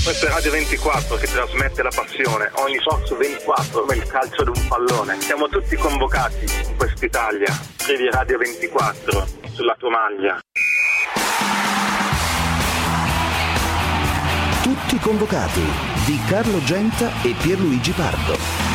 Questa è Radio 24 che trasmette la passione, ogni posto 24 come il calcio di un pallone. Siamo tutti convocati in quest'Italia. Scrivi Radio 24 sulla tua maglia. Tutti convocati di Carlo Genta e Pierluigi Pardo.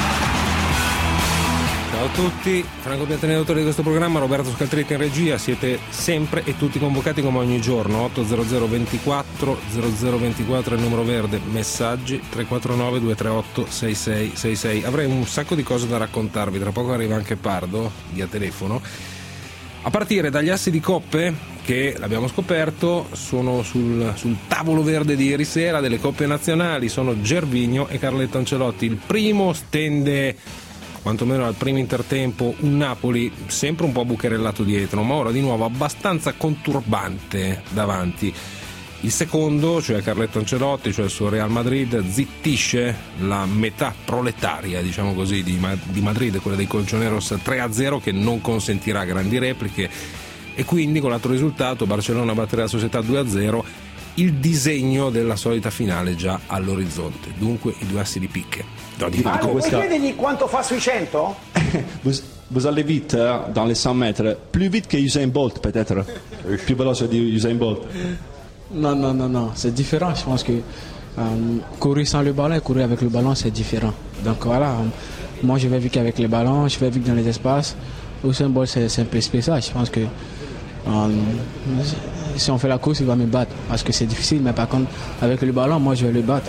Ciao a tutti, Franco Piantani, autore di questo programma, Roberto Scaltretti in regia. Siete sempre e tutti convocati come ogni giorno. 800 24 0024 è il numero verde, messaggi 349 238 6666. Avrei un sacco di cose da raccontarvi, tra poco arriva anche Pardo via telefono, a partire dagli assi di coppe che, l'abbiamo scoperto, sono sul tavolo verde di ieri sera delle coppe nazionali. Sono Gervinho e Carletto Ancelotti. Il primo stende, quantomeno al primo intertempo, un Napoli sempre un po' bucherellato dietro, ma ora di nuovo abbastanza conturbante davanti. Il secondo, cioè Carletto Ancelotti, cioè il suo Real Madrid, zittisce la metà proletaria, diciamo così, di Madrid, quella dei Colchoneros, 3-0, che non consentirà grandi repliche, e quindi con l'altro risultato Barcellona batterà la Società 2-0, il disegno della solita finale già all'orizzonte. Dunque i due assi di picche. Puoi chiedergli quanto fa sui 100? Vous allez vite dans les 100 mètres, plus vite que Usain Bolt peut-être, plus veloce di Usain Bolt. Non, c'est différent. Je pense que courir sans le ballon et courir avec le ballon, c'est différent. Donc voilà, moi je vais vite avec le ballon, je vais vite dans les espaces. Usain Bolt, c'est un peu spécial. Je pense que si on fait la course, il va me battre parce que c'est difficile, mais par contre, avec le ballon, moi je vais le battre.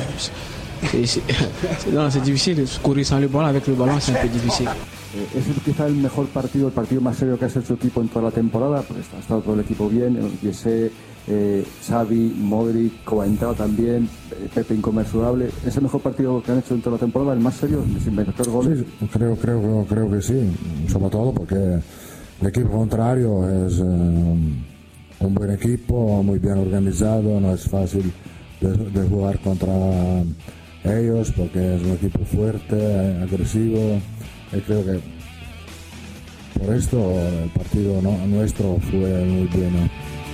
C'est difficile, courir sans le ballon, avec le ballon, c'est un peu difficile. Es quizá el mejor partido, el partido más serio que ha hecho su equipo en toda la temporada, porque ha estado todo el equipo bien, Jesse, Xavi, Modric, Coentrao también, Pepe inconmensurable. ¿Es el mejor partido que han hecho en toda la temporada, el más serio, sin meter goles? Sí, creo que sí, sobre todo porque el equipo contrario es un buen equipo, muy bien organizado, no es fácil de jugar contra ellos porque es un equipo fuerte, agresivo. Y creo que por esto el partido nuestro fue muy bueno.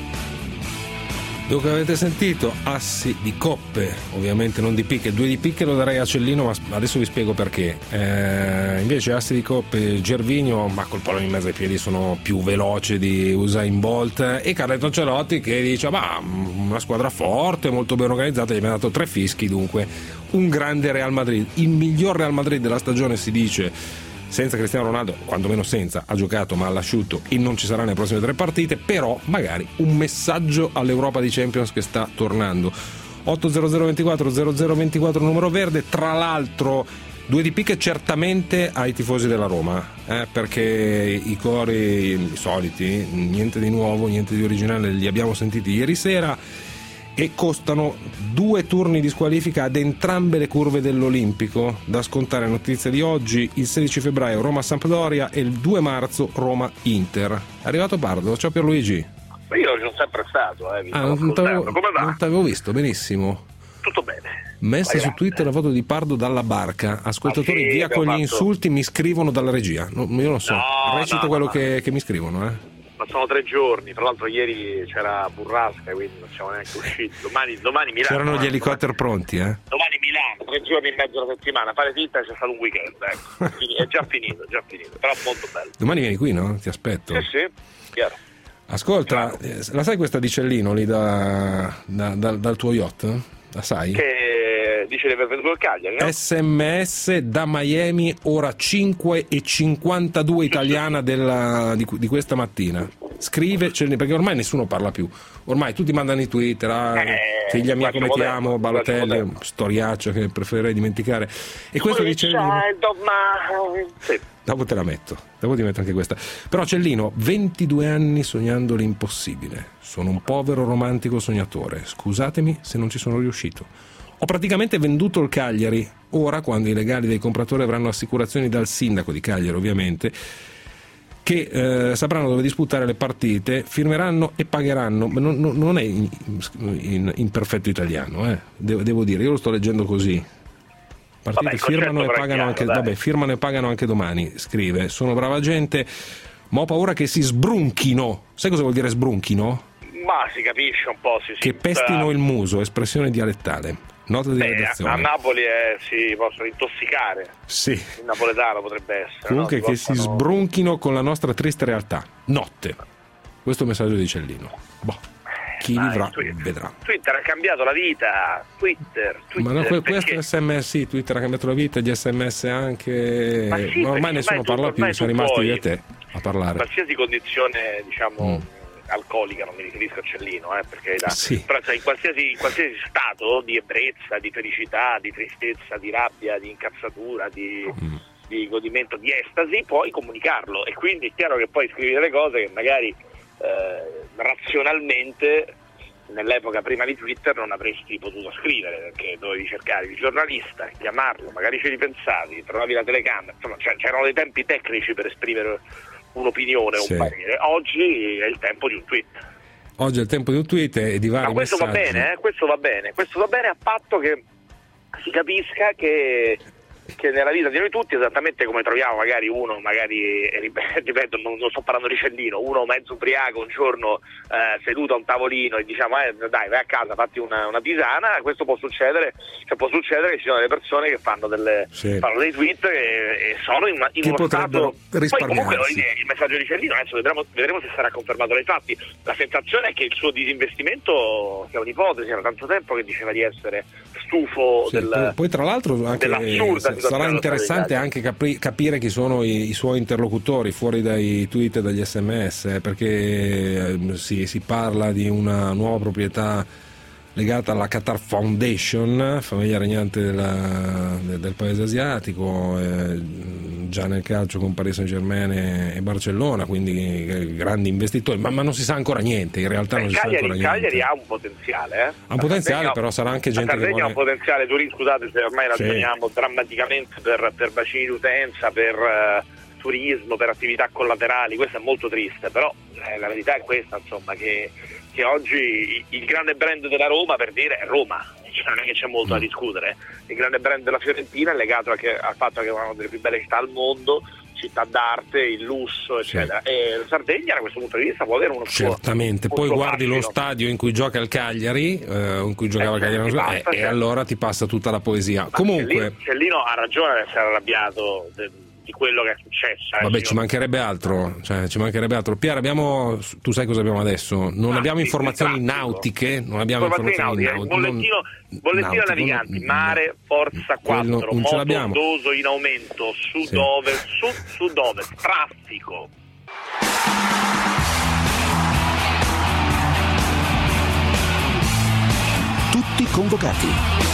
Dunque avete sentito assi di coppe, ovviamente non di picche. 2 di picche lo darei a Cellino, ma adesso vi spiego perché. Invece assi di coppe, Gervinho, ma col pallone in mezzo ai piedi sono più veloce di Usain Bolt, e Carletto Ancelotti che dice una squadra forte, molto ben organizzata, gli abbiamo dato 3 fischi. Dunque un grande Real Madrid, il miglior Real Madrid della stagione, si dice, senza Cristiano Ronaldo, quantomeno senza, ha giocato ma ha lasciato e non ci sarà nelle prossime 3 partite, però magari un messaggio all'Europa di Champions che sta tornando. 800 24 0024 numero verde. Tra l'altro 2 di picche certamente ai tifosi della Roma, perché i cori soliti, niente di nuovo, niente di originale, li abbiamo sentiti ieri sera, e costano 2 turni di squalifica ad entrambe le curve dell'Olimpico, da scontare. Notizia di oggi: il 16 febbraio Roma-Sampdoria e il 2 marzo Roma-Inter. È arrivato Pardo. Ciao Pierluigi. Io ci sono sempre stato. Non t'avevo visto, benissimo. Tutto bene. Messa su Twitter la foto di Pardo dalla barca. Ascoltatori, via con gli insulti, mi scrivono dalla regia. Io non so, recito quello che mi scrivono, Sono 3 giorni, tra l'altro ieri c'era burrasca, quindi non siamo neanche usciti. Domani Milano. C'erano gli elicotteri pronti, Domani Milano, 3 giorni e mezzo alla settimana, fare finta che c'è stato un weekend, ecco. È già finito, però molto bello. Domani vieni qui, no? Ti aspetto. Sì, chiaro. Ascolta, la sai questa di Cellino lì dal tuo yacht? La sai? Che dice di aver venduto il Cagliari, no? SMS da Miami, ora 5:52 italiana di questa mattina. Scrive Cellino, perché ormai nessuno parla più. Ormai tutti mandano i Twitter, figlia mia come ti amo, Balotelli, storiaccia che preferirei dimenticare. E questo dice Cellino. Sì. Dopo te la metto, dopo ti metto anche questa. Però Cellino, 22 anni sognando l'impossibile. Sono un povero romantico sognatore. Scusatemi se non ci sono riuscito. Ho praticamente venduto il Cagliari. Ora, quando i legali dei compratori avranno assicurazioni dal sindaco di Cagliari, ovviamente, che sapranno dove disputare le partite, firmeranno e pagheranno. Ma non è in perfetto italiano, devo dire, io lo sto leggendo così. Partite firmano e pagano anche, firmano e pagano anche domani, scrive. Sono brava gente, ma ho paura che si sbrunchino. Sai cosa vuol dire sbrunchino? Ma si capisce un po', sì. Che pestino il muso, espressione dialettale. Nota di redazione. A Napoli si possono intossicare. Sì. Il napoletano potrebbe essere. Comunque no? che si sbronchino con la nostra triste realtà. Notte. Questo messaggio di Cellino. Chi vivrà vedrà. Twitter ha cambiato la vita. Twitter ma no, questo SMS, sì, Twitter ha cambiato la vita, gli SMS anche. Ma sì, ormai nessuno parla più, sono rimasti io e te a parlare. Qualsiasi condizione, diciamo, alcolica, non mi riferisco a Cellino, perché però in qualsiasi stato di ebbrezza, di felicità, di tristezza, di rabbia, di incazzatura, di godimento, di estasi, puoi comunicarlo, e quindi è chiaro che puoi scrivere le cose che magari razionalmente nell'epoca prima di Twitter non avresti potuto scrivere, perché dovevi cercare il giornalista, chiamarlo, magari ci ripensavi, trovavi la telecamera, insomma c'erano dei tempi tecnici per esprimere un'opinione, un parere. Oggi è il tempo di un tweet. Oggi è il tempo di un tweet e di vari questo messaggi. Questo va bene a patto che si capisca che nella vita di noi tutti, esattamente come troviamo magari uno, ripeto, non sto parlando di Cellino, uno mezzo ubriaco un giorno seduto a un tavolino e diciamo dai, vai a casa, fatti una tisana, questo può succedere, può succedere che ci sono delle persone che fanno dei tweet e sono in uno stato. Poi comunque il messaggio di Cellino adesso vedremo se sarà confermato dai fatti. La sensazione è che il suo disinvestimento sia un'ipotesi, era tanto tempo che diceva di essere stufo poi tra l'altro anche sarà interessante anche capire chi sono i suoi interlocutori fuori dai tweet e dagli SMS, perché si parla di una nuova proprietà legata alla Qatar Foundation, famiglia regnante del paese asiatico, già nel calcio con Paris Saint-Germain e Barcellona, quindi grandi investitori, ma non si sa ancora niente, in realtà non si sa ancora niente. Cagliari ha un potenziale, ha un potenziale, però sarà anche gente che ha un potenziale scusate se ormai ragioniamo drammaticamente per bacini d'utenza, per turismo, per attività collaterali, questo è molto triste, però la verità è questa, insomma, che oggi il grande brand della Roma, per dire, è Roma, non è che c'è molto da discutere. Il grande brand della Fiorentina è legato al fatto che è una delle più belle città al mondo, città d'arte, il lusso, eccetera. E la Sardegna da questo punto di vista può avere uno certamente. Poi guardi lo stadio in cui gioca il Cagliari, in cui giocava il Cagliari, e allora ti passa tutta la poesia. Comunque Cellino ha ragione ad essere arrabbiato di quello che è successo. Vabbè, ci mancherebbe altro, Pier, tu sai cosa abbiamo adesso? Non abbiamo informazioni nautiche, bollettino naviganti, mare, forza 4, moto ondoso in aumento, sud-ovest, traffico. Tutti convocati.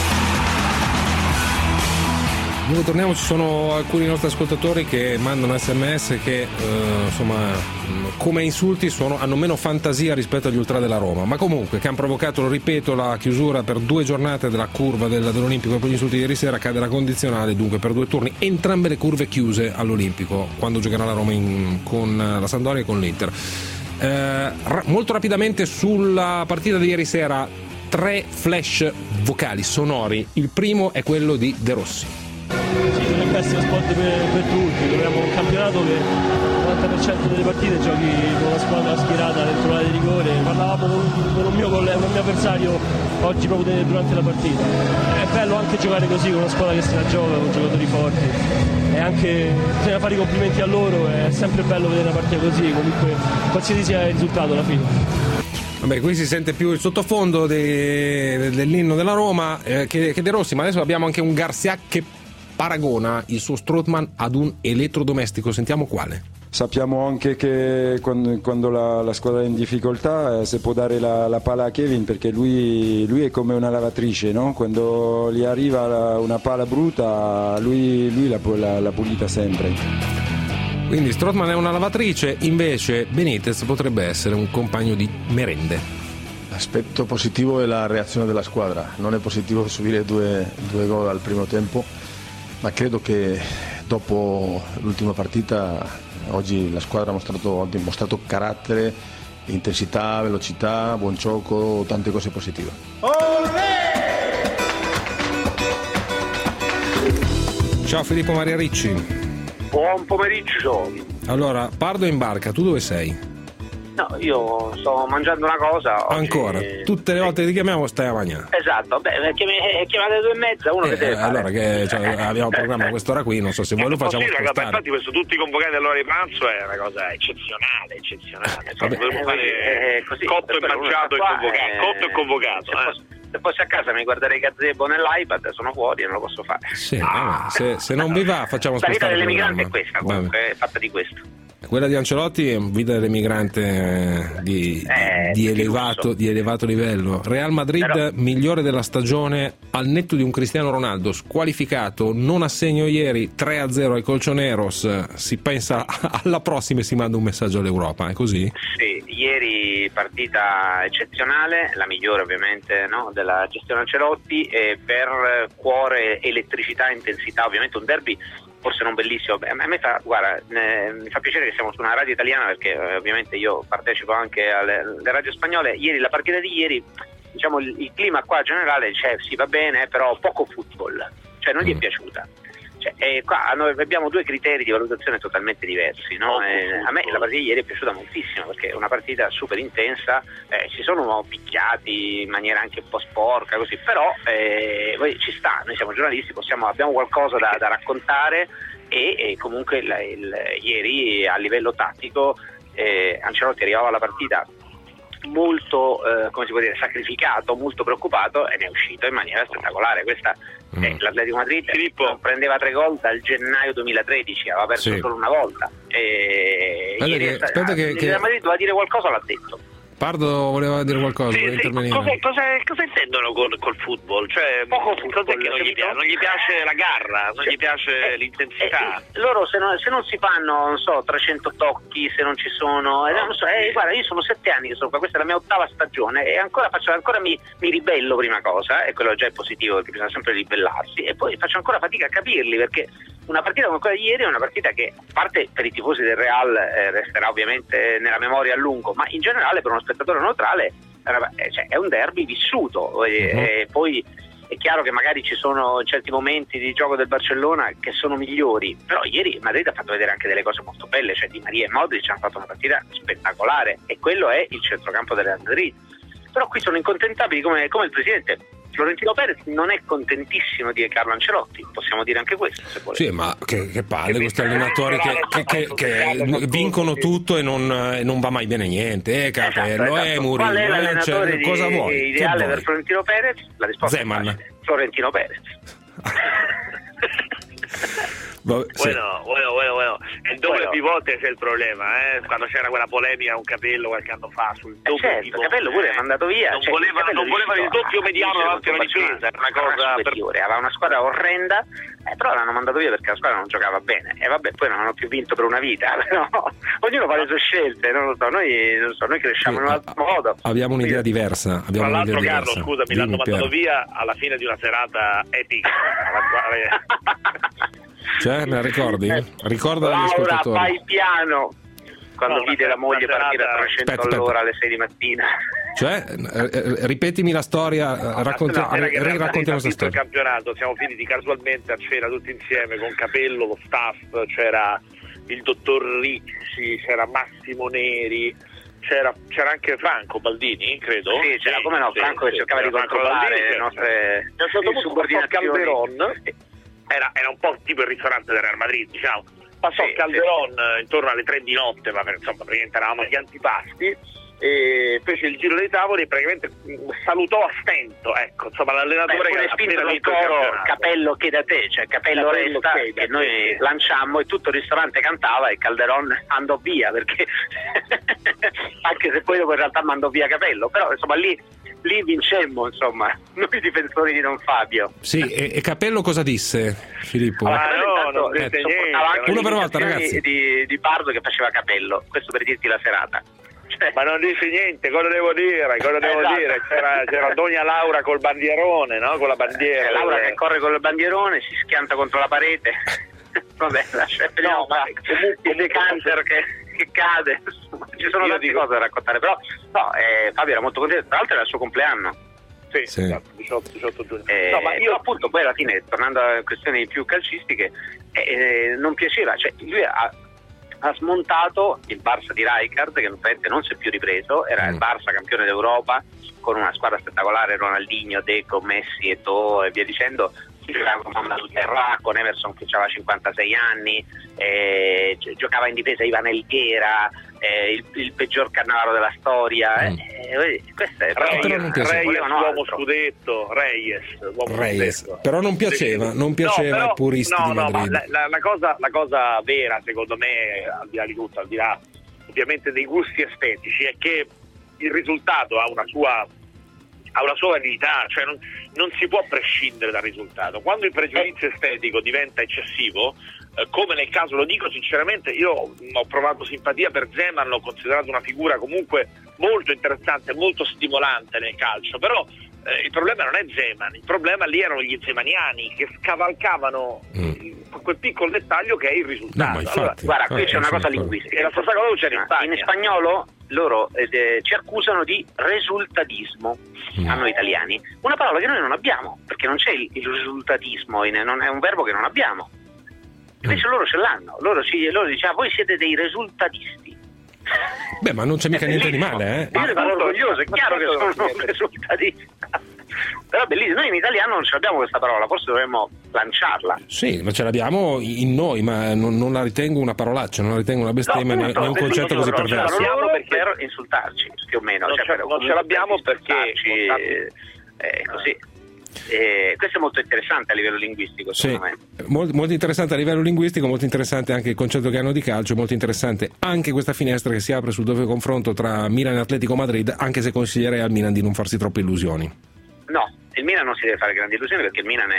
Noi torniamo, ci sono alcuni nostri ascoltatori che mandano SMS che come insulti hanno meno fantasia rispetto agli ultra della Roma, ma comunque che hanno provocato, lo ripeto, la chiusura per 2 giornate della curva dell'Olimpico, e poi gli insulti di ieri sera, cade la condizionale, dunque per 2 turni entrambe le curve chiuse all'Olimpico quando giocherà la Roma con la Sampdoria e con l'Inter. Molto rapidamente sulla partita di ieri sera, 3 flash vocali sonori. Il primo è quello di De Rossi. Sì, non è questo spot per tutti, abbiamo un campionato che il 90% delle partite giochi con la squadra schierata dentro l'area di rigore. Parlavamo con un mio collega, un mio avversario oggi proprio durante la partita. È bello anche giocare così con una squadra che se la gioca, con giocatori forti, e anche bisogna fare i complimenti a loro, è sempre bello vedere una partita così, comunque qualsiasi sia il risultato alla fine. Vabbè, qui si sente più il sottofondo dell'inno della Roma che De Rossi, ma adesso abbiamo anche un Garcia che paragona il suo Strootman ad un elettrodomestico. Sentiamo quale. Sappiamo anche che quando la squadra è in difficoltà si può dare la palla a Kevin, perché lui è come una lavatrice, no? Quando gli arriva una palla brutta lui la pulita sempre. Quindi Strootman è una lavatrice, invece Benitez potrebbe essere un compagno di merende. L'aspetto positivo è la reazione della squadra, non è positivo subire due gol al primo tempo, ma credo che dopo l'ultima partita oggi la squadra ha dimostrato carattere, intensità, velocità, buon gioco, tante cose positive. Ciao Filippo Maria Ricci. Buon pomeriggio. Allora, Pardo in barca, tu dove sei? No, io sto mangiando una cosa oggi. Ancora, tutte le volte che ti chiamiamo stai a mangiare. Esatto, chiamate alle 2:30, uno che deve fare. Allora che abbiamo un programma a quest'ora qui, non so se voi lo facciamo spostare. Infatti questo tutti convocati all'ora di pranzo è una cosa eccezionale. Potremmo fare cotto e mangiato e convocato. Se fossi a casa mi guarderei gazebo nell'iPad, sono fuori e non lo posso fare. Sì, se non vi va facciamo spostare. La vita dell'emigrante è questa, comunque, è fatta di questo. Quella di Ancelotti è vita dell'emigrante di elevato livello. Real Madrid migliore della stagione al netto di un Cristiano Ronaldo squalificato, non assegno ieri, 3-0 ai Colchoneros, si pensa alla prossima e si manda un messaggio all'Europa, è così? Sì, ieri partita eccezionale, la migliore ovviamente, no, della gestione Ancelotti, e per cuore, elettricità e intensità, ovviamente un derby forse non bellissimo. A me mi fa piacere che siamo su una radio italiana, perché ovviamente io partecipo anche alle radio spagnole. La partita di ieri, diciamo, il clima qua generale, sì, va bene, però poco football, cioè non gli è piaciuta. Qua noi abbiamo due criteri di valutazione totalmente diversi, no? A me la partita di ieri è piaciuta moltissimo, perché è una partita super intensa, si sono picchiati in maniera anche un po' sporca così, però poi ci sta, noi siamo giornalisti, abbiamo qualcosa da raccontare, e comunque ieri a livello tattico Ancelotti arrivava alla partita molto sacrificato, molto preoccupato, e ne è uscito in maniera spettacolare. Questa l'Atletico Madrid non prendeva 3 gol dal gennaio 2013, aveva perso solo una volta, aspetta che il Madrid doveva dire qualcosa, l'ha detto. Pardo voleva dire qualcosa, intervenire. Cosa intendono col football? Cioè, poco football, cos'è che non gli piace la garra, non gli piace l'intensità? Loro se non si fanno, non so, 300 tocchi, se non ci sono, non so, guarda, io sono 7 anni che sono qua, questa è la mia 8ª stagione, e ancora mi ribello, prima cosa, e quello già è positivo, perché bisogna sempre ribellarsi, e poi faccio ancora fatica a capirli, perché una partita come quella di ieri è una partita che, a parte per i tifosi del Real, resterà ovviamente nella memoria a lungo, ma in generale per uno spettatore neutrale è un derby vissuto. E poi è chiaro che magari ci sono certi momenti di gioco del Barcellona che sono migliori, però ieri Madrid ha fatto vedere anche delle cose molto belle, cioè Di Maria e Modric hanno fatto una partita spettacolare, e quello è il centrocampo del Real Madrid. Però qui sono incontentabili come il presidente. Florentino Perez non è contentissimo di Carlo Ancelotti, possiamo dire anche questo, se volete. Sì, ma che palle questi allenatori che vincono tutto e non va mai bene niente, Capello, Mourinho, qual è l'allenatore cosa vuoi? ideale per Florentino Perez? La risposta Zeman. è facile. Florentino Perez. Bueno. Il doppio pivote è il problema, quando c'era quella polemica con Capello qualche anno fa sul doppio pivote. Capello pure è mandato via. Non voleva il doppio mediano davanti alla difesa, è una cosa superiore. Aveva una squadra orrenda, però l'hanno mandato via perché la squadra non giocava bene. E vabbè, poi non hanno più vinto per una vita. Però ognuno fa le sue scelte, non lo so. Noi cresciamo in un altro modo. Abbiamo un'idea diversa. Tra l'altro, Carlo, scusami, l'hanno mandato via alla fine di una serata epica. Cioè, me la ricordi? Ricorda agli Laura, ascoltatori. fai piano. Quando vide la moglie partire a 300 all'ora alle 6 di mattina. Cioè, ripetimi la storia, raccontiamo questa storia. Il campionato, siamo finiti casualmente a cena tutti insieme con Capello, lo staff, c'era il dottor Ricci, c'era Massimo Neri, c'era anche Franco Baldini, credo. Sì, c'era, come no, Franco che cercava di controllare le nostre subordinazioni. Calderon era un po' tipo il ristorante del Real Madrid, diciamo. Passò Calderon intorno alle 3 di notte, ma insomma praticamente eravamo agli antipasti, e fece il giro dei tavoli e praticamente salutò a stento, ecco, insomma, l'allenatore che ha spinto dal coro Capello che da te, cioè Capello resta, che noi lanciammo, e tutto il ristorante cantava, e Calderon andò via, perché anche se poi dopo in realtà mandò via Capello, però insomma lì vincemmo, insomma, noi difensori di Don Fabio. Sì, e Capello cosa disse, Filippo? Non disse niente. Uno per volta, ragazzi. Di Pardo che faceva Capello, questo per dirti la serata. Ma non dice niente, cosa devo dire? Dire? C'era Donna Laura col bandierone, no? Con la bandiera. Laura che corre con il bandierone, si schianta contro la parete. Vabbè, vediamo, il decanter che cade. Ci sono tante cose da raccontare, però no, Fabio era molto contento, tra l'altro era il suo compleanno. Sì. Esatto, 18 giugno. No, ma io appunto poi alla fine, tornando a questioni più calcistiche, non piaceva, cioè lui ha smontato il Barça di Rijkaard, che non si è più ripreso, era il Barça campione d'Europa con una squadra spettacolare, Ronaldinho, Deco, Messi, Eto'o e via dicendo. Giocava con Mamadou Terra, con Emerson che aveva 56 anni, giocava in difesa Ivan Elguera, il peggior cannavaro della storia. Questo è Reyes, uomo scudetto, Reyes. Però non piaceva ai puristi di Madrid. La cosa vera, secondo me, al di là di tutto, al di là ovviamente dei gusti estetici, è che il risultato ha una sua validità, cioè non si può prescindere dal risultato. Quando il pregiudizio estetico diventa eccessivo, come nel caso, lo dico sinceramente, io ho provato simpatia per Zeman, l'ho considerato una figura comunque molto interessante, molto stimolante nel calcio, però il problema non è Zeman, il problema lì erano gli zemaniani che scavalcavano quel piccolo dettaglio che è il risultato. No, infatti, guarda, qui c'è una cosa linguistica, e la stessa cosa succede in Spagna. In spagnolo loro ci accusano di resultadismo a noi italiani, una parola che noi non abbiamo, perché non c'è il risultatismo, non è un verbo che non abbiamo. Invece loro ce l'hanno, loro dicono voi siete dei risultatisti. Beh, ma non c'è mica niente di male, Io ne sono orgoglioso, è chiaro che sono un risultatista. Però è bellissimo, noi in italiano non ce l'abbiamo questa parola, forse dovremmo lanciarla. Sì, ma ce l'abbiamo in noi, ma non la ritengo una parolaccia, non la ritengo una bestemmia, né un concetto così perverso. Non l'abbiamo per insultarci, più o meno. Non ce l'abbiamo perché è così. Questo è molto interessante a livello linguistico, secondo me. Molto interessante a livello linguistico, molto interessante anche il concetto che hanno di calcio, molto interessante anche questa finestra che si apre sul doppio confronto tra Milan e Atletico Madrid, anche se consiglierei al Milan di non farsi troppe illusioni. No, il Milan non si deve fare grandi illusioni, perché il Milan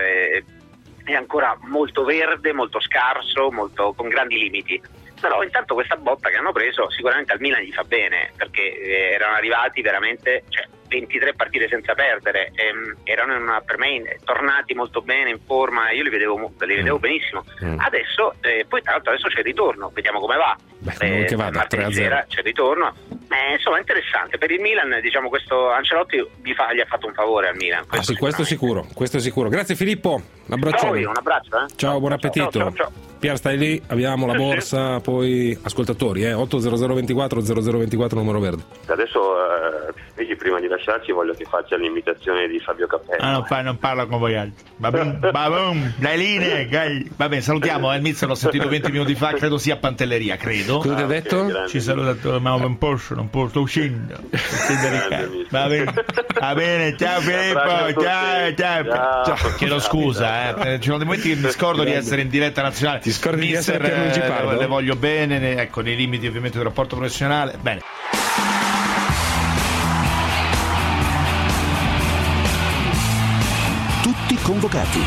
è ancora molto verde, molto scarso, con grandi limiti. Però intanto questa botta che hanno preso sicuramente al Milan gli fa bene, perché erano arrivati veramente 23 partite senza perdere, erano per me tornati molto bene, in forma, io li vedevo benissimo. Adesso poi tra l'altro adesso c'è il ritorno, vediamo come va. Che vada, 3-0 sera c'è il ritorno, insomma interessante per il Milan, diciamo. Questo Ancelotti gli ha fatto un favore al Milan, questo sicuro. Grazie Filippo, un abbraccio. Un abbraccio, ciao, buon appetito. Ciao. Pier, stai lì, abbiamo la borsa, poi ascoltatori, 80024 0024 numero verde. Adesso prima di lasciarci voglio che faccia l'imitazione di Fabio Capello. Non parla con voi altri. Le linee, va bene, salutiamo il Mister, l'ho sentito 20 minuti fa, credo sia a Pantelleria, credo. Cosa ti ha detto? Grande. Ci saluta, ma non posso, sto uscendo. Va bene, ciao Filippo, ciao. Chiedo scusa, ci sono dei momenti che mi scordo di essere in diretta nazionale. Ti scordi di essere Pierluigi Pardo? Le voglio bene, nei limiti ovviamente del rapporto professionale. Bene. Tutti convocati.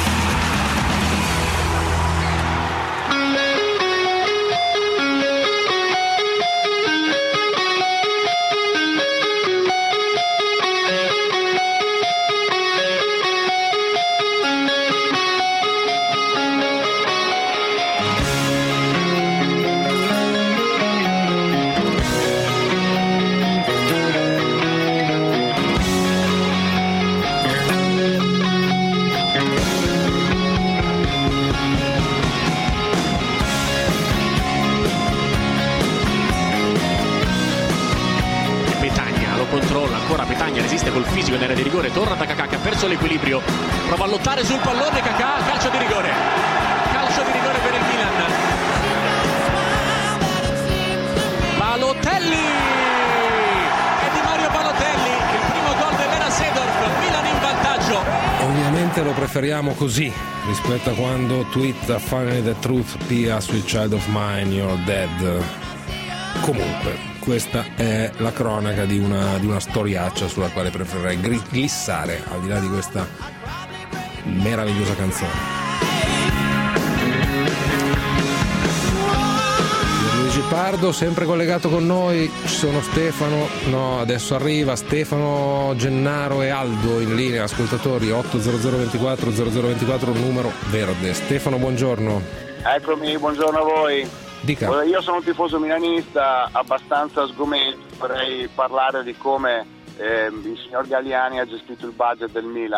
Torna da Kakà che ha perso l'equilibrio, prova a lottare sul pallone, Kakà, calcio di rigore per il Milan. Balotelli, è di Mario Balotelli, il primo gol dell'era Seedorf, Milan in vantaggio. Ovviamente lo preferiamo così rispetto a quando twitta finally the truth, be a sweet child of mine, you're dead. Comunque questa è la cronaca di una storiaccia sulla quale preferirei glissare, al di là di questa meravigliosa canzone. Luigi Pardo sempre collegato con noi, ci sono adesso arriva Stefano, Gennaro e Aldo in linea, ascoltatori 80024 0024 numero verde. Stefano, buongiorno. Eccomi, buongiorno a voi. Dica. Io sono un tifoso milanista abbastanza sgomento, vorrei parlare di come il signor Galliani ha gestito il budget del Milan.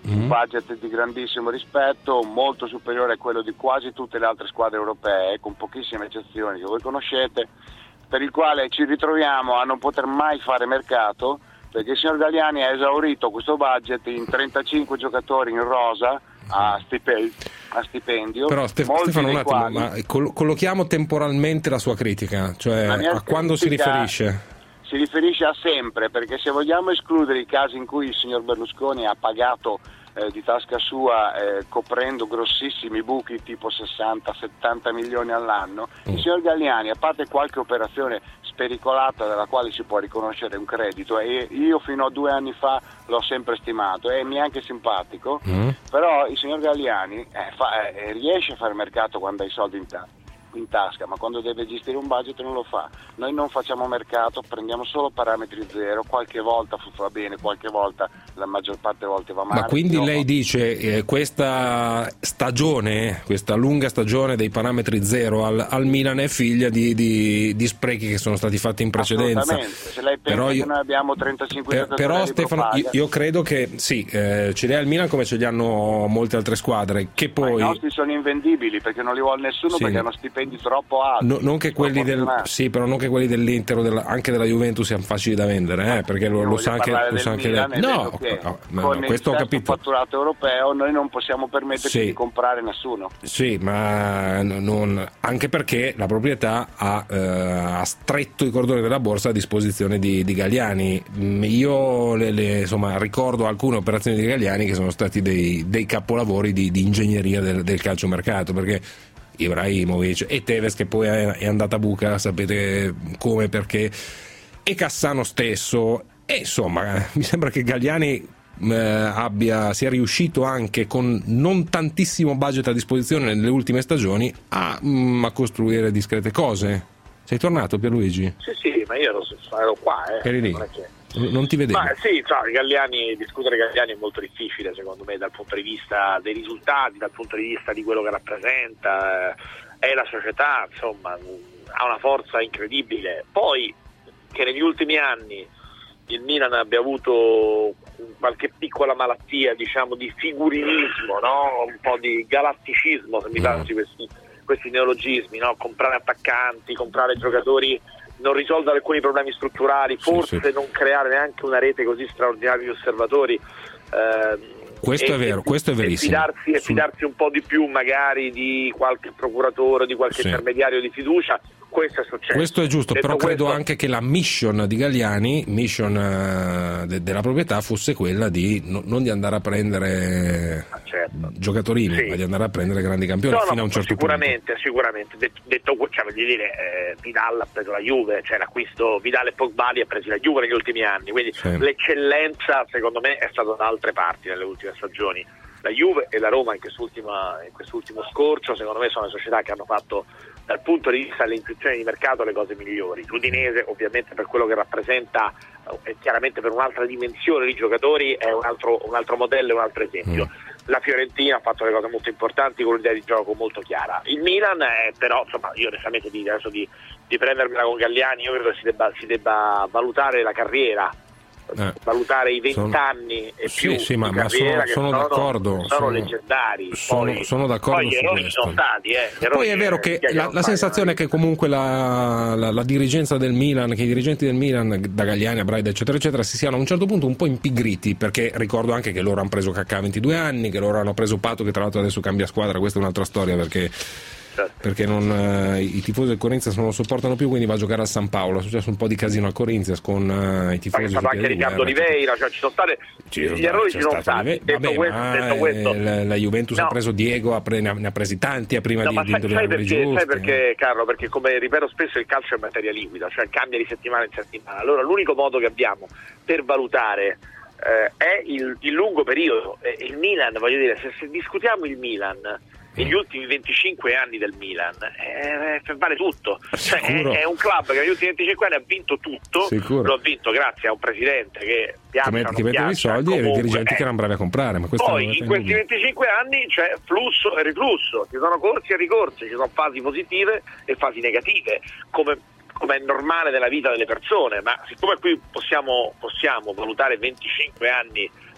un budget di grandissimo rispetto, molto superiore a quello di quasi tutte le altre squadre europee, con pochissime eccezioni che voi conoscete, per il quale ci ritroviamo a non poter mai fare mercato, perché il signor Galliani ha esaurito questo budget in 35 giocatori in rosa a stipendio. Però Stefano, un attimo, ma collochiamo temporalmente la sua critica, cioè a quando si riferisce? Si riferisce a sempre, perché se vogliamo escludere i casi in cui il signor Berlusconi ha pagato di tasca sua coprendo grossissimi buchi tipo 60-70 milioni all'anno, il signor Galliani, a parte qualche operazione spericolata della quale si può riconoscere un credito, e io fino a 2 anni fa l'ho sempre stimato e mi è anche simpatico, però il signor Galliani riesce a fare mercato quando ha i soldi in tasca, ma quando deve gestire un budget non lo fa. Noi non facciamo mercato, prendiamo solo parametri zero, qualche volta va bene, qualche volta, la maggior parte delle volte va male. Ma quindi lei dice questa stagione, questa lunga stagione dei parametri zero al Milan è figlia di sprechi che sono stati fatti in precedenza. Assolutamente, se lei pensa che noi abbiamo 35 giocatori però Stefano, io credo che sì, ce li ha il Milan come ce li hanno molte altre squadre, che poi i nostri sono invendibili perché non li vuole nessuno, perché hanno stipendi troppo alti. Non che quelli però non che quelli dell'Inter o anche della Juventus siano facili da vendere, perché lo sa anche lei. No, questo ho capito. Fatturato europeo, noi non possiamo permetterci di comprare nessuno. Sì, ma anche perché la proprietà ha stretto i cordoni della borsa a disposizione di Galliani. Io insomma ricordo alcune operazioni di Galliani che sono stati dei capolavori di ingegneria del calciomercato, perché Ibrahimovic e Tevez, che poi è andata a buca, sapete come, perché, e Cassano stesso, e insomma mi sembra che Galliani sia riuscito anche con non tantissimo budget a disposizione nelle ultime stagioni a costruire discrete cose. Sei tornato, Pierluigi? Sì, ma io ero qua. Eri lì? Non ti vedevo. Ma sì, discutere Galliani è molto difficile secondo me dal punto di vista dei risultati, dal punto di vista di quello che rappresenta, è la società, insomma, ha una forza incredibile. Poi che negli ultimi anni il Milan abbia avuto qualche piccola malattia, diciamo, di figurinismo, no? Un po' di galatticismo, se mi passi questi neologismi, no? Comprare attaccanti, comprare giocatori, non risolvere alcuni problemi strutturali, forse non creare neanche una rete così straordinaria di osservatori. Questo è vero, questo è verissimo. E fidarsi un po' di più magari di qualche procuratore, di qualche intermediario di fiducia. Questo è successo. Questo è giusto, però credo anche che la mission di Galliani, della proprietà, fosse quella di non di andare a prendere giocatori, ma di andare a prendere grandi campioni fino a un certo punto. Sicuramente. Detto, voglio dire, Vidal ha preso la Juve, cioè l'acquisto Vidal e Pogba li ha presi la Juve negli ultimi anni, quindi l'eccellenza secondo me è stata da altre parti nelle ultime stagioni. La Juve e la Roma in quest'ultimo scorcio secondo me sono le società che hanno fatto dal punto di vista delle intuizioni di mercato le cose migliori. L'Udinese ovviamente per quello che rappresenta e chiaramente per un'altra dimensione di giocatori è un altro modello, un altro esempio. La Fiorentina ha fatto le cose molto importanti con un'idea di gioco molto chiara. Il Milan però insomma, io onestamente adesso di prendermela con Galliani, io credo si debba valutare la carriera, valutare i 20 anni e più di carriera, sono d'accordo, sono leggendari. Sono d'accordo poi gli errori sono stati, poi è vero che la sensazione è che comunque la dirigenza del Milan, che i dirigenti del Milan, da Galliani a Braida eccetera eccetera, si siano a un certo punto un po' impigriti, perché ricordo anche che loro hanno preso Kaká a 22 anni, che loro hanno preso Pato, che tra l'altro adesso cambia squadra. Questa è un'altra storia, perché i tifosi del Corinthians non lo sopportano più, quindi va a giocare al San Paolo. È successo un po' di casino al Corinthians con i tifosi. Ma è stato anche Riccardo Oliveira, cioè ci sono stati gli errori, ci sono stati. Detto questo, la Juventus ha preso Diego, ne ha presi tanti prima di indovinare giusti. Sai perché, Carlo? Perché, come ripeto spesso, il calcio è materia liquida, cioè cambia di settimana in settimana. Allora l'unico modo che abbiamo per valutare è il lungo periodo. Il Milan, voglio dire, se discutiamo il Milan negli ultimi 25 anni del Milan vale tutto, cioè, è un club che negli ultimi 25 anni ha vinto tutto. Lo ha vinto grazie a un presidente che mette i soldi e i dirigenti che erano bravi a comprare, ma poi in questi 25 anni c'è flusso e riflusso, ci sono corsi e ricorsi, ci sono fasi positive e fasi negative, come è normale nella vita delle persone, ma siccome qui possiamo valutare 25 anni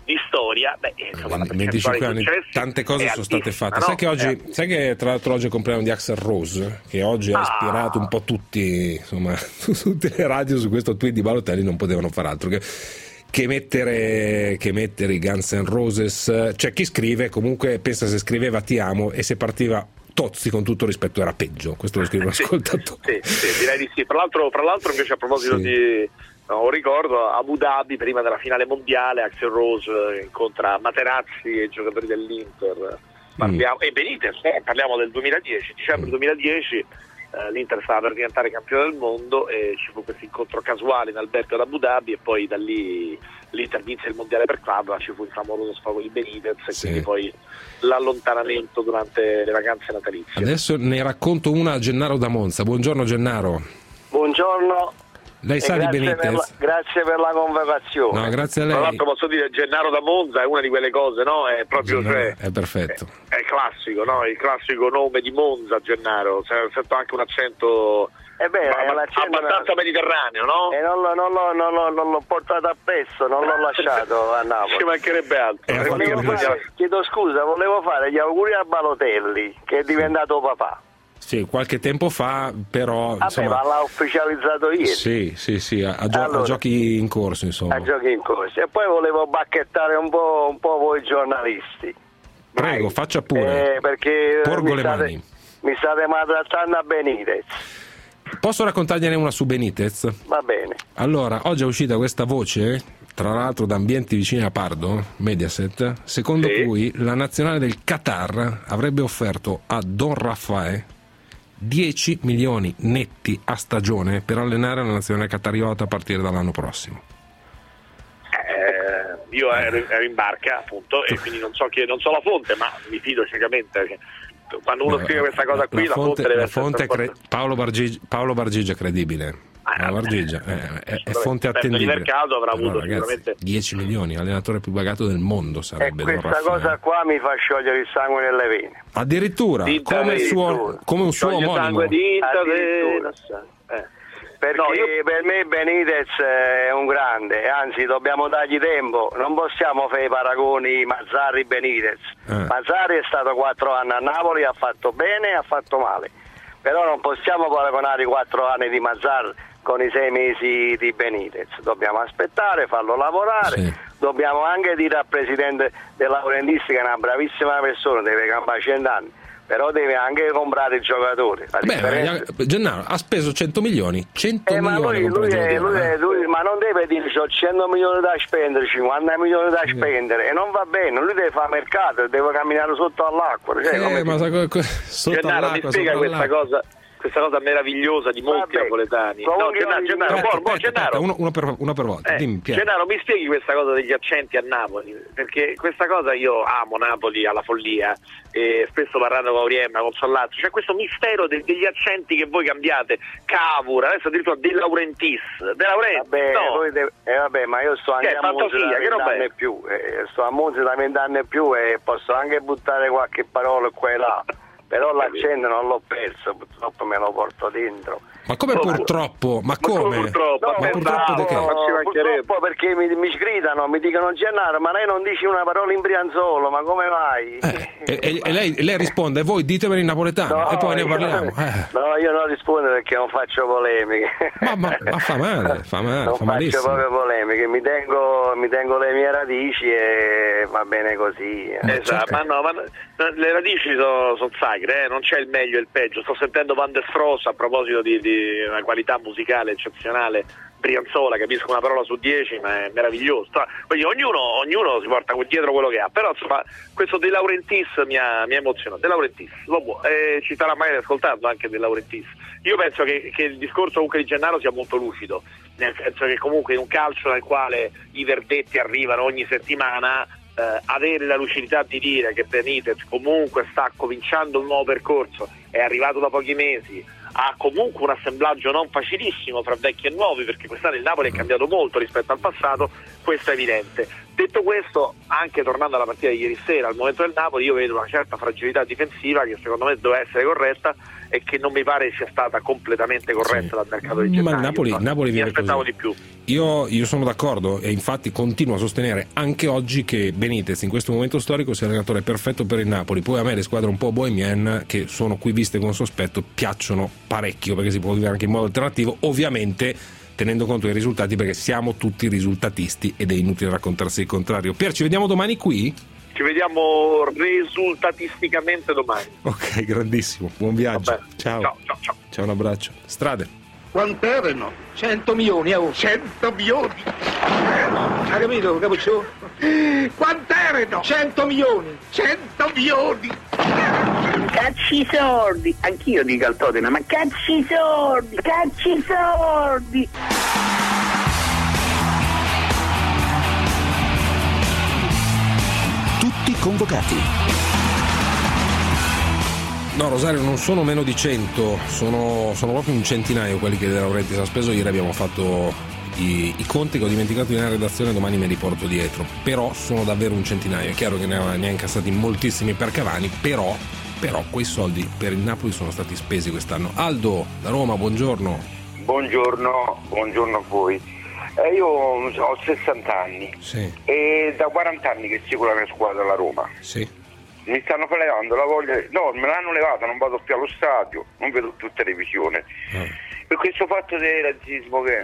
di storia, insomma, in 25 anni tante cose sono state fatte, no? Sai che tra l'altro oggi è il compleanno di Axl Rose, che oggi ha ispirato un po' tutti, insomma, tutte le radio su questo tweet di Balotelli non potevano far altro che mettere i Guns N' Roses. Cioè, chi scrive comunque pensa, se scriveva ti amo e se partiva Tozzi, con tutto rispetto, era peggio. Questo lo scrive un ascoltatore. Sì, direi di sì. Tra l'altro invece, a proposito di ricordo, Abu Dhabi, prima della finale mondiale, Axl Rose incontra Materazzi e i giocatori dell'Inter, e Benitez, parliamo del 2010, dicembre 2010. L'Inter stava per diventare campione del mondo e ci fu questo incontro casuale in albergo ad Abu Dhabi, e poi da lì l'Inter vinse il mondiale per club, ci fu il famoso sfogo di Benitez e quindi poi l'allontanamento durante le vacanze natalizie. Adesso ne racconto una a Gennaro da Monza. Buongiorno Gennaro. Buongiorno. Lei sa di Benitez? Grazie per la convocazione. No, grazie a lei. Tra l'altro posso dire, Gennaro da Monza è una di quelle cose, no? È proprio è perfetto. È classico, no? Il classico nome di Monza, Gennaro. Sento anche un accento abbastanza mediterraneo, no? E non l'ho portato appresso, non l'ho lasciato a Napoli. Ci mancherebbe altro. Chiedo scusa, volevo fare gli auguri a Balotelli, che è diventato papà. Sì, qualche tempo fa, però insomma, ma l'ha ufficializzato ieri. Sì, a giochi in corso, insomma. A giochi in corso. E poi volevo bacchettare un po' voi giornalisti. Prego, faccia pure. Perché porgo le mani. Mi state maltrattando a Benitez. Posso raccontargliene una su Benitez? Va bene. Allora, oggi è uscita questa voce, tra l'altro da ambienti vicini a Pardo, Mediaset, secondo cui la nazionale del Qatar avrebbe offerto a Don Raffaele 10 milioni netti a stagione per allenare la nazionale qatariota a partire dall'anno prossimo. Io ero in barca, appunto, e quindi non so la fonte, ma mi fido ciecamente. Quando uno scrive questa cosa qui, la fonte deve essere Paolo Bargigia è credibile. Bargigia è fonte attendibile. Il mercato avrà avuto sicuramente 10 milioni, allenatore più pagato del mondo sarebbe. E questa cosa qua mi fa sciogliere il sangue nelle vene. Addirittura come un suo omonimo. Perché per me Benitez è un grande, anzi dobbiamo dargli tempo, non possiamo fare i paragoni Mazzarri-Benitez. Mazzarri è stato 4 anni a Napoli, ha fatto bene e ha fatto male, però non possiamo paragonare i 4 anni di Mazzarri con i 6 mesi di Benitez. Dobbiamo aspettare, farlo lavorare, dobbiamo anche dire al presidente della Laurentistica, che è una bravissima persona, deve campare 100 anni, però deve anche comprare il giocatore. Gennaro ha speso 100 milioni. 100 ma milioni lui ma non deve dire ho 100 milioni da spendere, 50 milioni da spendere, e non va bene, lui deve fare mercato, deve camminare sotto all'acqua. Sotto Gennaro, all'acqua, mi spiega questa cosa meravigliosa di molti napoletani. Gennaro, una per volta. Gennaro, mi spieghi questa cosa degli accenti a Napoli, perché questa cosa, io amo Napoli alla follia, e spesso parlando con Auriemma, con Sollazzo, c'è questo mistero degli accenti che voi cambiate. Cavour, adesso addirittura De Laurentiis. Vabbè, ma io sto anche a Monza da 20 anni e più, sto a Monza da 20 anni e più, e posso anche buttare qualche parola qua e là. Però l'accento non l'ho perso, purtroppo me lo porto dentro. Ma come purtroppo? Ma come? Purtroppo perché mi sgridano, mi dicono Gennaro, ma lei non dici una parola in brianzolo, ma come mai? E lei risponde, voi ditemelo in napoletano, e poi ne parliamo. No, io non rispondo perché non faccio polemiche. Ma fa male, non malissimo. Faccio proprio polemiche, mi tengo le mie radici e va bene così. Esatto, ma le radici sono sacre, non c'è il meglio e il peggio. Sto sentendo Van der Frost a proposito di una qualità musicale eccezionale, Brianzola, capisco una parola su 10, ma è meraviglioso. Quindi ognuno si porta dietro quello che ha, però insomma questo De Laurentiis mi ha emozionato. De Laurentiis, ci starà magari ascoltando anche De Laurentiis. Io penso che il discorso comunque di Gennaro sia molto lucido, nel senso che comunque in un calcio nel quale i verdetti arrivano ogni settimana, avere la lucidità di dire che Benitez comunque sta cominciando un nuovo percorso, è arrivato da pochi mesi, ha comunque un assemblaggio non facilissimo fra vecchi e nuovi, perché quest'anno il Napoli è cambiato molto rispetto al passato, questo è evidente. Detto questo, anche tornando alla partita di ieri sera, al momento del Napoli, io vedo una certa fragilità difensiva che secondo me doveva essere corretta e che non mi pare sia stata completamente corretta dal mercato di gennaio. Ma il Napoli viene aspettavo così. di più. Io sono d'accordo e infatti continuo a sostenere anche oggi che Benitez in questo momento storico sia l'allenatore perfetto per il Napoli. Poi a me le squadre un po' bohemienne, che sono qui viste con sospetto, piacciono parecchio perché si può vivere anche in modo alternativo, ovviamente tenendo conto dei risultati, perché siamo tutti risultatisti ed è inutile raccontarsi il contrario. Pier, ci vediamo domani qui? Ci vediamo risultatisticamente domani. Ok, grandissimo, buon viaggio. Ciao, un abbraccio. Strade. Quant'erano? 100 milioni, 100 milioni. Hai capito, Capuccio? Quant'erano? 100 milioni. 100 milioni. Cacci sordi. Anch'io dico al Tottenham, ma cacci sordi. Cacci sordi. Tutti convocati. No, Rosario, non sono meno di 100, sono proprio un centinaio quelli che De Laurentiis ha speso. Ieri abbiamo fatto i conti che ho dimenticato nella redazione, domani me li porto dietro, però sono davvero un centinaio. È chiaro che ne ha incassati moltissimi per Cavani, però quei soldi per il Napoli sono stati spesi quest'anno. Aldo da Roma, buongiorno. Buongiorno a voi. Io ho 60 anni e da 40 anni che seguo la mia squadra, la Roma. Mi stanno levando la voglia, no, me l'hanno levata, non vado più allo stadio, non vedo più televisione. Per questo fatto del razzismo che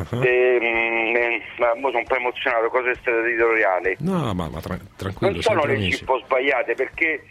sono un po' emozionato, cosa extraterritoriale. No, ma tranquillo. Non sono le città un po' sbagliate, perché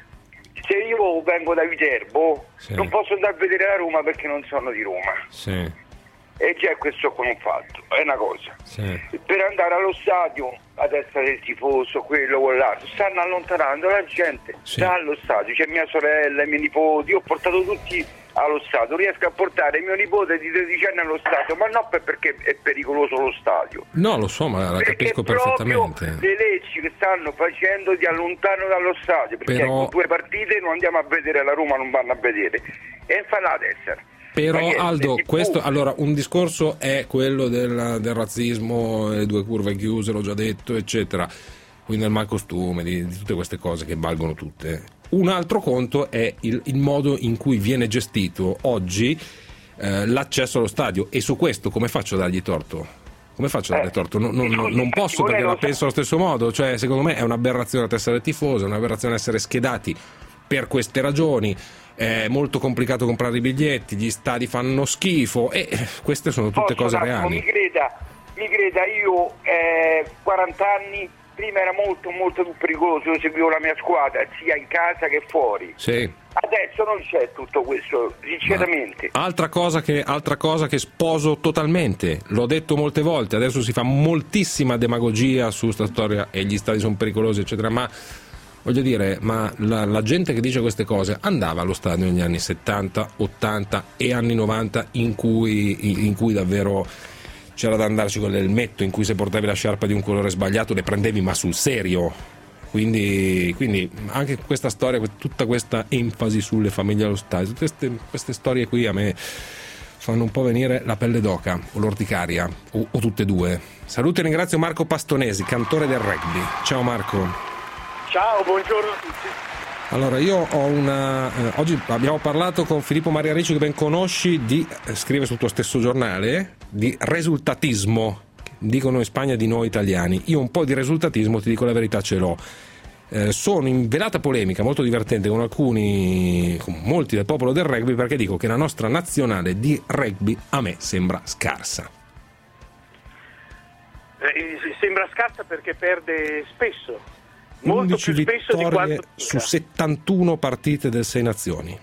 se io vengo da Viterbo non posso andare a vedere la Roma perché non sono di Roma. E già questo con un fatto, è una cosa. Per andare allo stadio, a destra del tifoso, quello o l'altro, stanno allontanando la gente dallo stadio. C'è mia sorella, i miei nipoti, io ho portato tutti allo stadio, riesco a portare mio nipote di 13 anni allo stadio, ma non perché è pericoloso lo stadio. No, lo so, ma la capisco perfettamente. Le leggi che stanno facendo ti allontanano dallo stadio, perché con 2 partite non andiamo a vedere la Roma, non vanno a vedere. E fa la tessera. Però Aldo, questo, allora, un discorso è quello del razzismo, le 2 curve chiuse, l'ho già detto, eccetera, quindi del malcostume, di tutte queste cose che valgono tutte. Un altro conto è il modo in cui viene gestito oggi l'accesso allo stadio, e su questo come faccio a dargli torto? Come faccio a dargli torto? Non posso, perché la penso allo stesso modo. Cioè, secondo me è un'aberrazione la testa del tifoso, è un'aberrazione essere schedati per queste ragioni. È molto complicato comprare i biglietti, gli stadi fanno schifo, e queste sono tutte cose reali. Mi creda, io 40 anni prima era molto più pericoloso, io seguivo la mia squadra sia in casa che fuori. Adesso non c'è tutto questo, sinceramente. Altra cosa che sposo totalmente, l'ho detto molte volte, adesso si fa moltissima demagogia su sta storia e gli stadi sono pericolosi, eccetera, ma voglio dire, ma la gente che dice queste cose andava allo stadio negli anni 70, 80 e anni 90 in cui davvero c'era da andarci con l'elmetto, in cui se portavi la sciarpa di un colore sbagliato le prendevi, ma sul serio. Quindi anche questa storia, tutta questa enfasi sulle famiglie allo stadio, tutte queste storie qui a me fanno un po' venire la pelle d'oca o l'orticaria o tutte e due. Saluto e ringrazio Marco Pastonesi, cantore del rugby. Ciao Marco. Ciao, buongiorno a tutti. Allora, io ho oggi abbiamo parlato con Filippo Maria Ricci, che ben conosci, scrive sul tuo stesso giornale, di risultatismo, dicono in Spagna di noi italiani. Io un po' di risultatismo, ti dico la verità, ce l'ho. Sono in velata polemica molto divertente con molti del popolo del rugby, perché dico che la nostra nazionale di rugby a me sembra scarsa. Sembra scarsa perché perde spesso. Molto 11 più spesso di vittorie quanto su 71 partite del 6 Nazioni.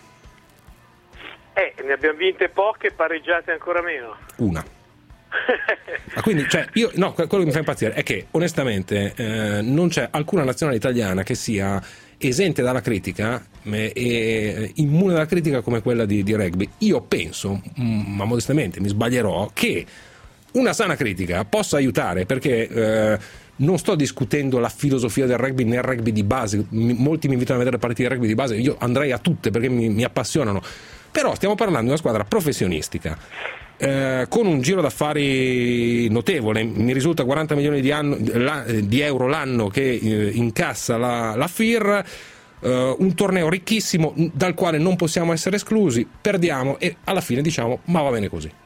Ne abbiamo vinte poche, pareggiate ancora meno. Una. Quindi, quello che mi fa impazzire è che onestamente non c'è alcuna nazionale italiana che sia esente dalla critica e immune dalla critica come quella di rugby. Io penso, ma modestamente mi sbaglierò, che una sana critica possa aiutare, perché non sto discutendo la filosofia del rugby nel rugby di base. Molti mi invitano a vedere partite di rugby di base, io andrei a tutte perché mi appassionano, però stiamo parlando di una squadra professionistica con un giro d'affari notevole. Mi risulta 40 milioni di euro l'anno che incassa la FIR. Un torneo ricchissimo dal quale non possiamo essere esclusi, perdiamo e alla fine diciamo ma va bene così.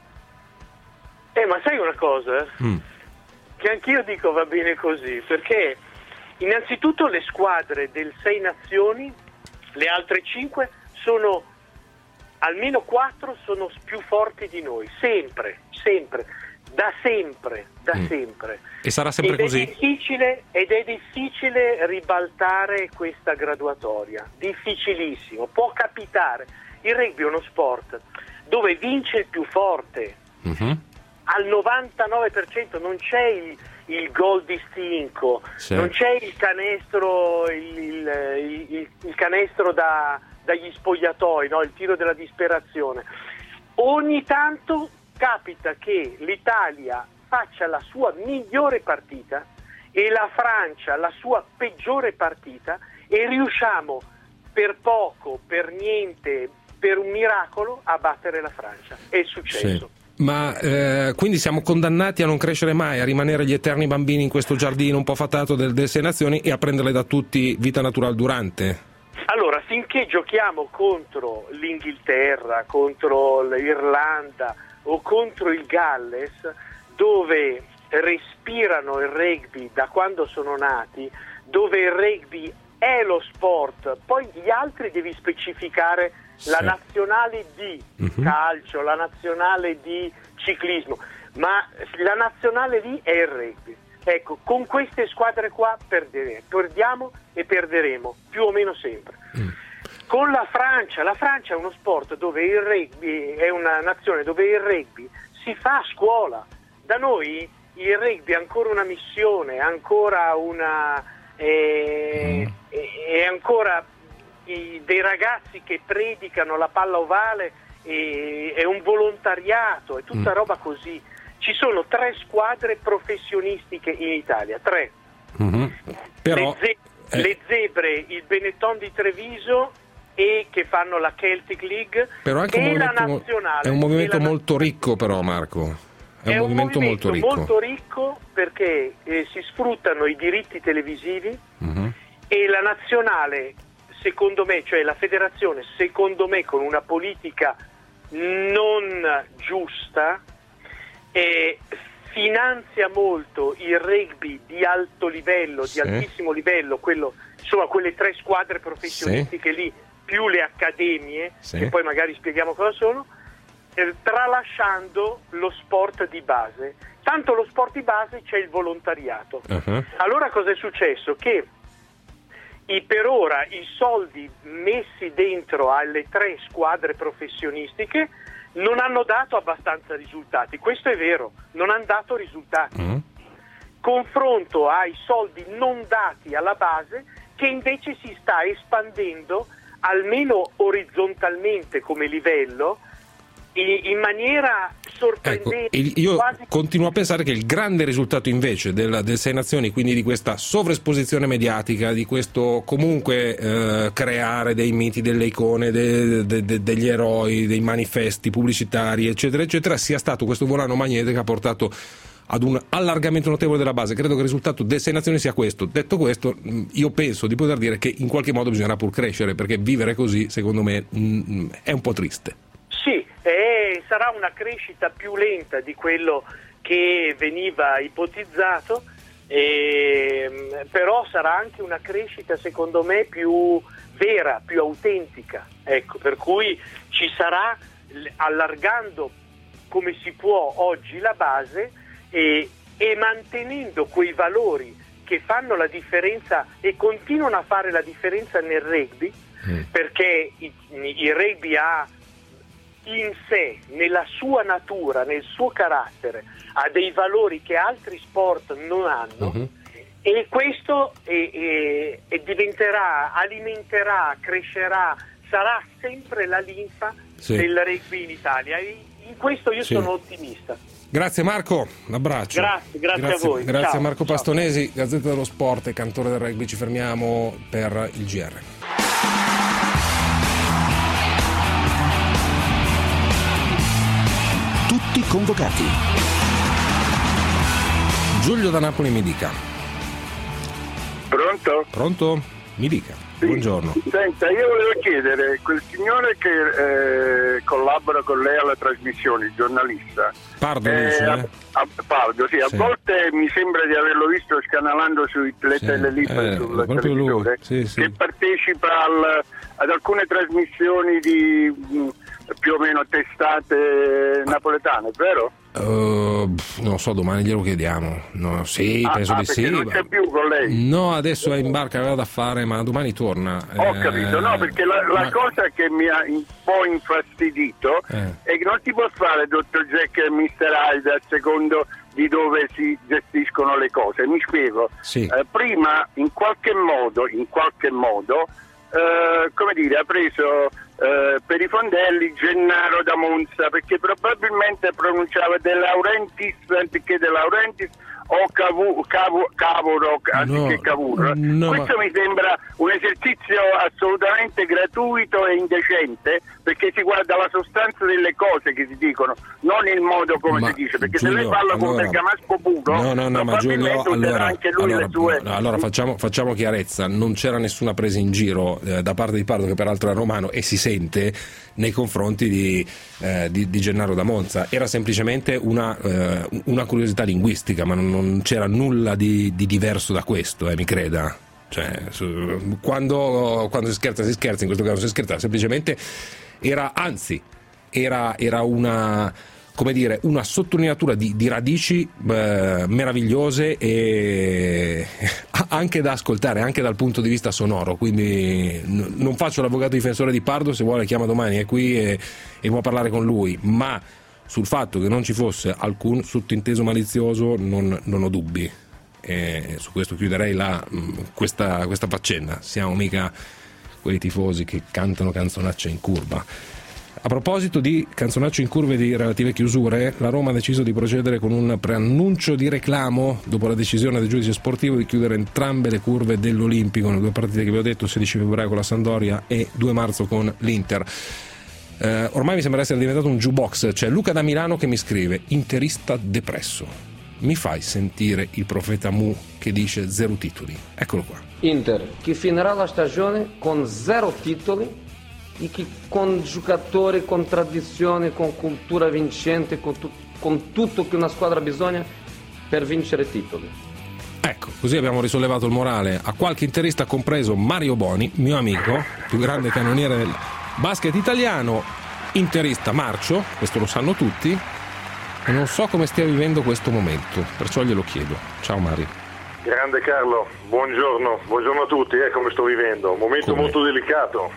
Ma sai una cosa? Che anch'io dico va bene così, perché innanzitutto le squadre del 6 nazioni, le altre 5 sono, almeno 4 sono più forti di noi, sempre, da sempre. E sarà sempre così? Ed è difficile ribaltare questa graduatoria, difficilissimo, può capitare. Il rugby è uno sport dove vince il più forte, al 99% non c'è il gol distinto, non c'è il canestro, il canestro dagli spogliatoi, no? Il tiro della disperazione. Ogni tanto capita che l'Italia faccia la sua migliore partita e la Francia la sua peggiore partita e riusciamo per poco, per niente, per un miracolo a battere la Francia. È successo. Sì. Ma quindi siamo condannati a non crescere mai, a rimanere gli eterni bambini in questo giardino un po' fatato del 6 nazioni e a prenderle da tutti vita natural durante? Allora, finché giochiamo contro l'Inghilterra, contro l'Irlanda o contro il Galles, dove respirano il rugby da quando sono nati, dove il rugby è lo sport, poi gli altri devi specificare la nazionale di calcio, la nazionale di ciclismo, ma la nazionale lì è il rugby. Ecco, con queste squadre qua perdiamo e perderemo più o meno sempre. Con la Francia è uno sport dove il rugby è una nazione dove il rugby si fa a scuola. Da noi il rugby è ancora una missione, è ancora è ancora dei ragazzi che predicano la palla ovale, è un volontariato, è tutta roba così. Ci sono 3 squadre professionistiche in Italia, 3. Però, le Zebre, il Benetton di Treviso e che fanno la Celtic League, però anche e la nazionale. È un movimento molto ricco però, Marco. È un movimento molto ricco perché si sfruttano i diritti televisivi e la nazionale, secondo me, cioè la federazione, secondo me, con una politica non giusta, finanzia molto il rugby di alto livello, di altissimo livello, quelle 3 squadre professionistiche lì, più le accademie, che poi magari spieghiamo cosa sono, tralasciando lo sport di base. Tanto lo sport di base c'è il volontariato. Allora cosa è successo? Che per ora i soldi messi dentro alle 3 squadre professionistiche non hanno dato abbastanza risultati. Questo è vero, non hanno dato risultati. Confronto ai soldi non dati alla base, che invece si sta espandendo almeno orizzontalmente come livello in maniera sorprendente. Ecco, io continuo a pensare che il grande risultato invece del 6 nazioni, quindi di questa sovraesposizione mediatica, di questo comunque creare dei miti, delle icone, degli eroi, dei manifesti pubblicitari, eccetera, eccetera, sia stato questo volano magnete che ha portato ad un allargamento notevole della base. Credo che il risultato del 6 nazioni sia questo. Detto questo, io penso di poter dire che in qualche modo bisognerà pur crescere, perché vivere così, secondo me, è un po' triste. Sì, sarà una crescita più lenta di quello che veniva ipotizzato, però sarà anche una crescita, secondo me, più vera, più autentica. Ecco, per cui ci sarà, allargando come si può oggi la base e mantenendo quei valori che fanno la differenza e continuano a fare la differenza nel rugby, perché il rugby ha in sé, nella sua natura, nel suo carattere, ha dei valori che altri sport non hanno, e questo diventerà, alimenterà, crescerà, sarà sempre la linfa del rugby in Italia, e in questo io sono ottimista. Grazie Marco, un abbraccio. Grazie a voi. Grazie a Marco Pastonesi, Gazzetta dello Sport e cantore del rugby. Ci fermiamo per il GR. Tutti tutti convocati. Giulio da Napoli mi dica. Pronto? Pronto? Mi dica. Sì. Buongiorno. Senta, io volevo chiedere, quel signore che collabora con lei alla trasmissione, il giornalista. Pardo, dice, Pardo, sì, sì. A volte mi sembra di averlo visto scanalando sulle telelibere sul televisore, sì. che partecipa ad alcune trasmissioni di più o meno testate napoletane, vero? Non so, domani glielo chiediamo. No, sì, penso di sì. Non c'è più con lei? No, adesso è in barca, aveva da fare, ma domani torna. Ho capito, no, perché la cosa che mi ha un po' infastidito è che non si può fare Dr. Jack e Mr. Hyde a secondo di dove si gestiscono le cose. Mi spiego. Sì. Prima, in qualche modo, come dire, ha preso per i fondelli Gennaro da Monza, perché probabilmente pronunciava De Laurentiis anziché De Laurentiis o Cavuro anziché Cavuro. Questo mi sembra un esercizio assolutamente gratuito e indecente, perché si guarda la sostanza delle cose che si dicono, non il modo come si dice, perché Giulio, se lei parla con Bergamasco puro, no, ma Giulio, anche lui le sue. allora facciamo chiarezza, non c'era nessuna presa in giro da parte di Pardo, che peraltro è romano e si sente, nei confronti di Gennaro da Monza. Era semplicemente una curiosità linguistica, ma non c'era nulla di diverso da questo, mi creda. Cioè, quando si scherza, in questo caso si scherza, semplicemente era una, come dire, una sottolineatura di radici meravigliose e anche da ascoltare, anche dal punto di vista sonoro. Quindi non faccio l'avvocato difensore di Pardo, se vuole chiama domani, è qui e può parlare con lui, ma sul fatto che non ci fosse alcun sottinteso malizioso non ho dubbi, e su questo chiuderei questa faccenda. Siamo mica quei tifosi che cantano canzonacce in curva. A proposito di canzonacce in curve e di relative chiusure, la Roma ha deciso di procedere con un preannuncio di reclamo dopo la decisione del giudice sportivo di chiudere entrambe le curve dell'Olimpico nelle due partite che vi ho detto, 16 febbraio con la Sampdoria e 2 marzo con l'Inter. Ormai mi sembra essere diventato un jukebox. C'è Luca da Milano che mi scrive: interista depresso, mi fai sentire il profeta Mu che dice 0 titoli? Eccolo qua. Inter che finirà la stagione con 0 titoli e che con giocatori, con tradizione, con cultura vincente, con tutto che una squadra bisogna per vincere titoli. Ecco, così abbiamo risollevato il morale a qualche interista, compreso Mario Boni, mio amico, più grande cannoniere del basket italiano, interista marcio, questo lo sanno tutti, e non so come stia vivendo questo momento, perciò glielo chiedo. Ciao Mario. Grande Carlo, buongiorno a tutti, come sto vivendo, un momento molto delicato,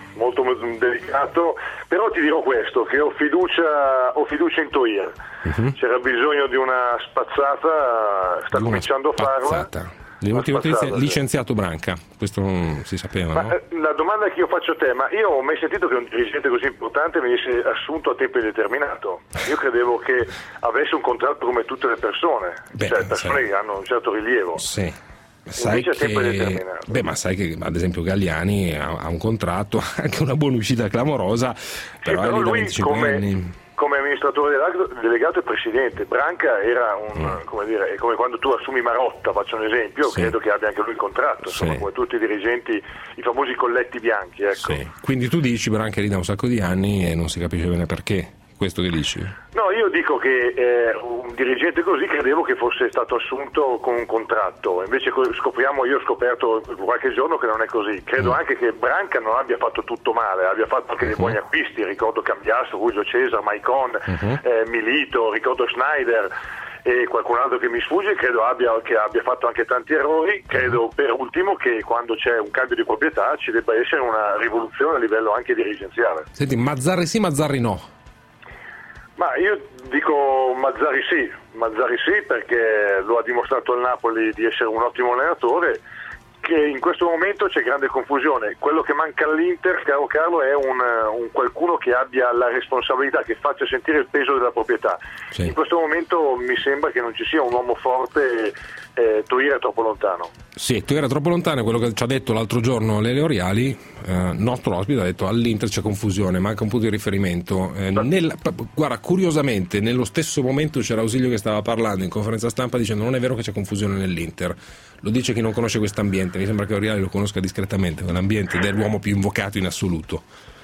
però ti dirò questo, che ho fiducia in Toir. C'era bisogno di una spazzata, sta cominciando a farla. Le ultime notizie, licenziato Branca, questo non si sapeva, no? La domanda che io faccio a te, ma io ho mai sentito che un dirigente così importante venisse assunto a tempo indeterminato? Io credevo che avesse un contratto come tutte le persone, persone che hanno un certo rilievo. Sì. Invece a tempo indeterminato. Ma sai che ad esempio Galliani ha un contratto, anche una buona uscita clamorosa, però è lì da 25 anni. Come amministratore delegato e presidente. Branca era come dire, è come quando tu assumi Marotta, faccio un esempio, credo che abbia anche lui il contratto, insomma, come tutti i dirigenti, i famosi colletti bianchi, ecco. Quindi tu dici Branca è lì da un sacco di anni e non si capisce bene perché, questo che dici? No, io dico che un dirigente così credevo che fosse stato assunto con un contratto, invece io ho scoperto qualche giorno che non è così. Credo anche che Branca non abbia fatto tutto male, abbia fatto anche dei buoni acquisti, ricordo Cambiasso, Julio Cesar, Maicon, Milito, ricordo Schneider e qualcun altro che mi sfugge, credo che abbia fatto anche tanti errori. Credo per ultimo che quando c'è un cambio di proprietà ci debba essere una rivoluzione a livello anche dirigenziale. Senti, Mazzarri sì, Mazzarri no? Ma io dico Mazzarri sì, perché lo ha dimostrato il Napoli di essere un ottimo allenatore, che in questo momento c'è grande confusione. Quello che manca all'Inter, caro Carlo, è un qualcuno che abbia la responsabilità, che faccia sentire il peso della proprietà. In questo momento mi sembra che non ci sia un uomo forte, Toir è troppo lontano. Sì, tu era troppo lontano. Quello che ci ha detto l'altro giorno Lele Oriali, nostro ospite, ha detto all'Inter c'è confusione, manca un punto di riferimento. Guarda, curiosamente nello stesso momento c'era Ausilio che stava parlando in conferenza stampa dicendo non è vero che c'è confusione nell'Inter, lo dice chi non conosce questo ambiente. Mi sembra che Oriali lo conosca discretamente, quell'ambiente dell'uomo più invocato in assoluto.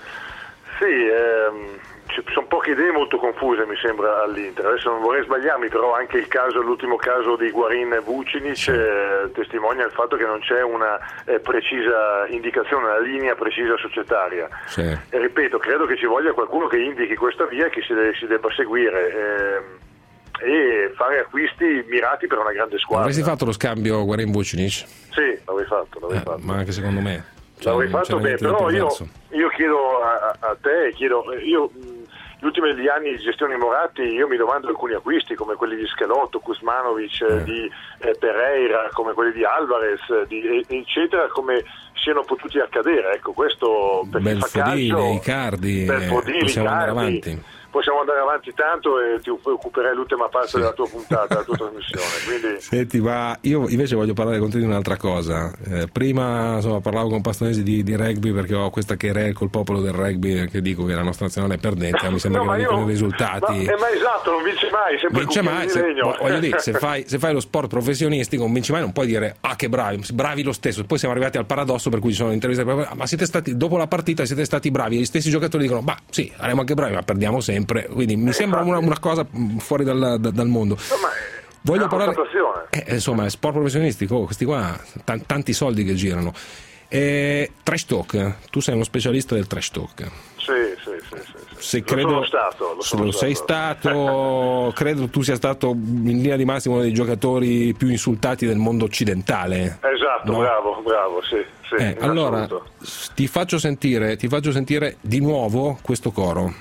Sì, ci sono poche idee molto confuse mi sembra all'Inter. Adesso non vorrei sbagliarmi, però anche l'ultimo caso di Higuaín e Vucinic testimonia il fatto che non c'è una precisa indicazione, una linea precisa societaria. Sì. E ripeto, credo che ci voglia qualcuno che indichi questa via e che si debba seguire e fare acquisti mirati per una grande squadra. Avresti fatto lo scambio Higuaín-Vucinic? Sì, l'avrei fatto. Ma anche secondo me. L'avrei fatto bene, però io chiedo a te, gli ultimi anni di gestione Moratti, io mi domando alcuni acquisti come quelli di Schelotto, Kuzmanovic, di Pereira, come quelli di Alvarez, eccetera, come siano potuti accadere. Ecco, questo per Belfodile, Icardi, possiamo andare avanti. Possiamo andare avanti tanto e ti occuperei l'ultima parte della tua puntata, della tua trasmissione. Quindi... Senti, ma io invece voglio parlare con te di un'altra cosa. Prima parlavo con Pastonesi di rugby perché ho questa querela col popolo del rugby che dico che la nostra nazionale è perdente, mi sembra che non dicono i risultati. Ma esatto, non vince mai, sempre vince mai, di legno. Voglio dire, se fai lo sport professionistico non vinci mai, non puoi dire che bravi lo stesso. Poi siamo arrivati al paradosso per cui ci sono interviste, ma siete stati, dopo la partita siete stati bravi, e gli stessi giocatori dicono sì, saremo anche bravi ma perdiamo sempre. Quindi mi sembra una cosa fuori dal mondo. Voglio parlare insomma, è sport professionistico, questi qua tanti soldi che girano. Trash talk, tu sei uno specialista del trash talk. Sì. Credo, lo sei stato, credo tu sia stato in linea di massimo uno dei giocatori più insultati del mondo occidentale. Esatto, no? bravo, sì. Allora ti faccio sentire di nuovo questo coro.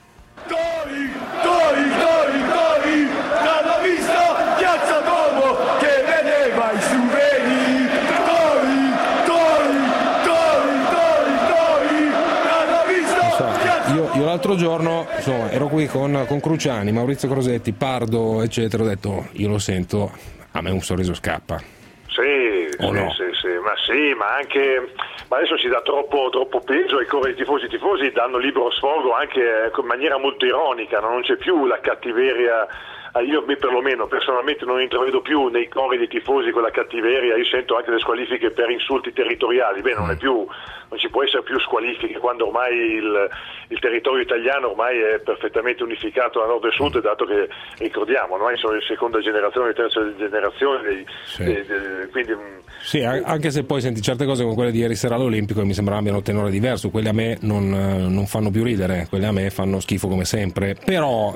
Io l'altro giorno ero qui con Cruciani, Maurizio Crosetti, Pardo, eccetera, ho detto io lo sento, a me un sorriso scappa. Sì, ma anche adesso si dà troppo peso ai cori dei tifosi. I tifosi danno libero sfogo anche in maniera molto ironica, no? Non c'è più la cattiveria. Io perlomeno personalmente non intravedo più nei cori dei tifosi quella cattiveria. Io sento anche le squalifiche per insulti territoriali. Non ci può essere più squalifiche quando ormai il territorio italiano ormai è perfettamente unificato da nord e sud, dato che ricordiamo, ormai sono di seconda generazione, di terza generazione, quindi sì, anche se poi senti certe cose come quelle di ieri sera all'Olimpico e mi sembra abbiano un tenore diverso, quelle a me non fanno più ridere, quelle a me fanno schifo come sempre, però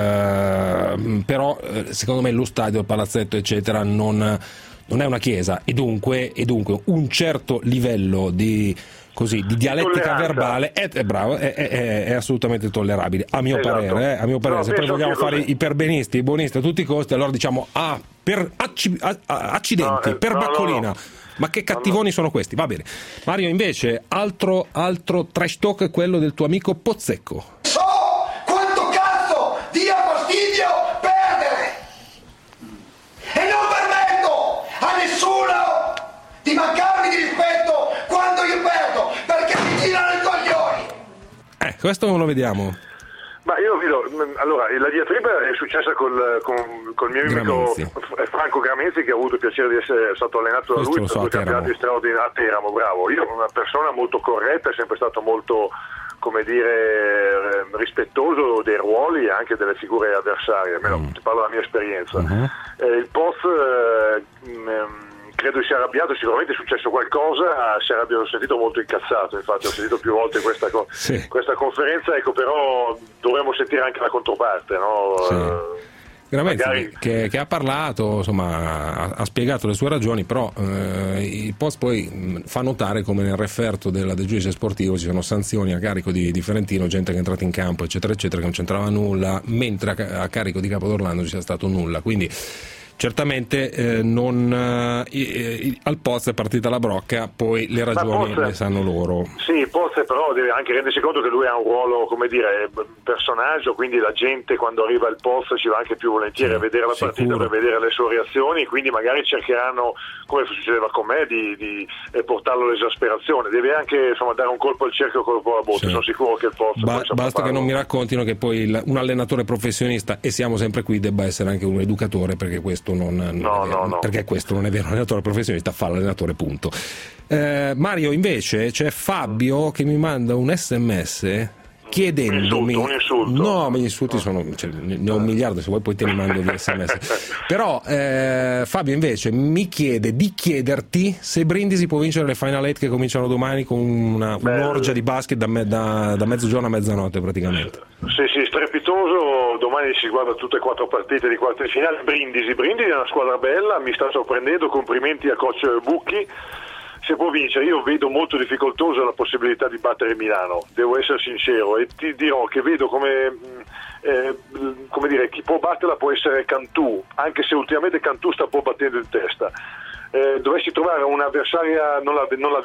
secondo me lo stadio, il palazzetto eccetera non è una chiesa e dunque un certo livello di dialettica verbale è assolutamente tollerabile a mio parere. Se poi vogliamo fare i perbenisti, i buonisti a tutti i costi, allora diciamo accidenti, Baccolina. Ma che cattivoni sono questi? Va bene. Mario, invece, altro trash talk è quello del tuo amico Pozzecco. Quanto cazzo dia fastidio perdere! E non permetto a nessuno di mancarmi di rispetto quando io perdo, perché mi tirano i coglioni! Questo non lo vediamo. Ma io vedo, allora, la diatriba è successa col mio amico Franco Gramenzi, che ha avuto il piacere di essere stato allenato da lui per 2 campionati straordinari a Teramo, bravo. Io una persona molto corretta, è sempre stato molto, come dire, rispettoso dei ruoli e anche delle figure avversarie, almeno ti parlo della mia esperienza. Il Poz credo sia arrabbiato, sicuramente è successo qualcosa, l'ho sentito molto incazzato, infatti ho sentito più volte questa conferenza, ecco, però dovremmo sentire anche la controparte, no? Veramente, che ha parlato, insomma, ha spiegato le sue ragioni, però il Post poi fa notare come nel referto del giudice sportivo ci sono sanzioni a carico di Ferentino, gente che è entrata in campo eccetera eccetera, che non c'entrava nulla, mentre a carico di Capodorlando ci sia stato nulla, quindi certamente al Poz è partita la brocca, poi le ragioni le sanno loro. Sì, Poz però deve anche rendersi conto che lui ha un ruolo, come dire, personaggio, quindi la gente quando arriva il Poz ci va anche più volentieri a vedere la partita per vedere le sue reazioni, quindi magari cercheranno, come succedeva con me, di portarlo all'esasperazione. Deve anche dare un colpo al cerchio, colpo alla botte. Sono sicuro che il Poz basta che non mi raccontino che poi un allenatore professionista, e siamo sempre qui, debba essere anche un educatore, perché questo non è vero. Perché questo non è vero. L'allenatore professionista fa l'allenatore, punto. Mario, invece c'è Fabio che mi manda un SMS chiedendomi un insulto. No, gli insulti sono, ne ho un miliardo, se vuoi poi te li mando via SMS. Però Fabio invece mi chiede di chiederti se Brindisi può vincere le Final 8 che cominciano domani con un'orgia di basket da mezzogiorno a mezzanotte praticamente. Sì, strepitoso. Domani si guarda tutte e 4 partite di quarti di finale. Brindisi è una squadra bella, mi sta sorprendendo, complimenti a coach Bucchi. Se può vincere, io vedo molto difficoltosa la possibilità di battere Milano, devo essere sincero, e ti dirò che vedo come dire, chi può batterla può essere Cantù, anche se ultimamente Cantù sta un po' battendo in testa. Dovessi trovare un'avversaria, non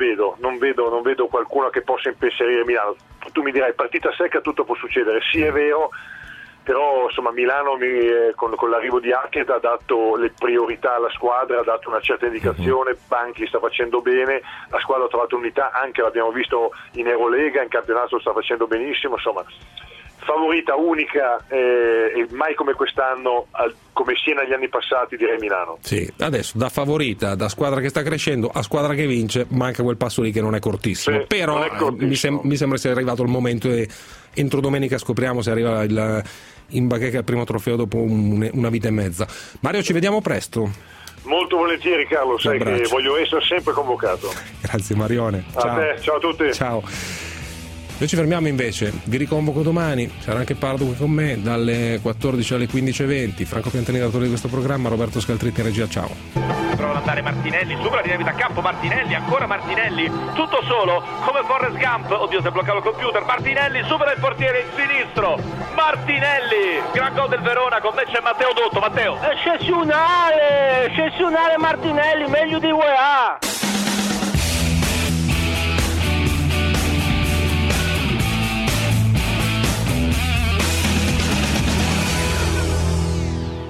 vedo qualcuno che possa impensierire Milano. Tu mi dirai, partita secca, tutto può succedere, sì è vero, però insomma Milano con l'arrivo di Hackett ha dato le priorità alla squadra, ha dato una certa indicazione, Banchi sta facendo bene, la squadra ha trovato unità, anche l'abbiamo visto in Eurolega, in campionato sta facendo benissimo, insomma favorita unica e mai come quest'anno, come sia negli anni passati, direi Milano. Sì, adesso da favorita, da squadra che sta crescendo a squadra che vince, manca quel passo lì che non è cortissimo, sì, però mi sembra sia arrivato il momento e entro domenica scopriamo se arriva in bacheca il primo trofeo dopo una vita e mezza. Mario, ci vediamo presto. Molto volentieri Carlo, sai che voglio essere sempre convocato. Grazie Marione. Ciao. A te, ciao a tutti. Ciao. Noi ci fermiamo invece, vi riconvoco domani, sarà anche Pardo qui con me, dalle 14 alle 15:20. Franco Piantani, l'autore di questo programma, Roberto Scaltritti in regia, ciao. Prova ad andare Martinelli, supera di da campo Martinelli, ancora Martinelli, tutto solo, come Forrest Gump, oddio si è bloccato il computer, Martinelli supera il portiere in sinistro, Martinelli, gran gol del Verona, con me c'è Matteo Dotto, Matteo. Eccezionale Martinelli, meglio di UEA.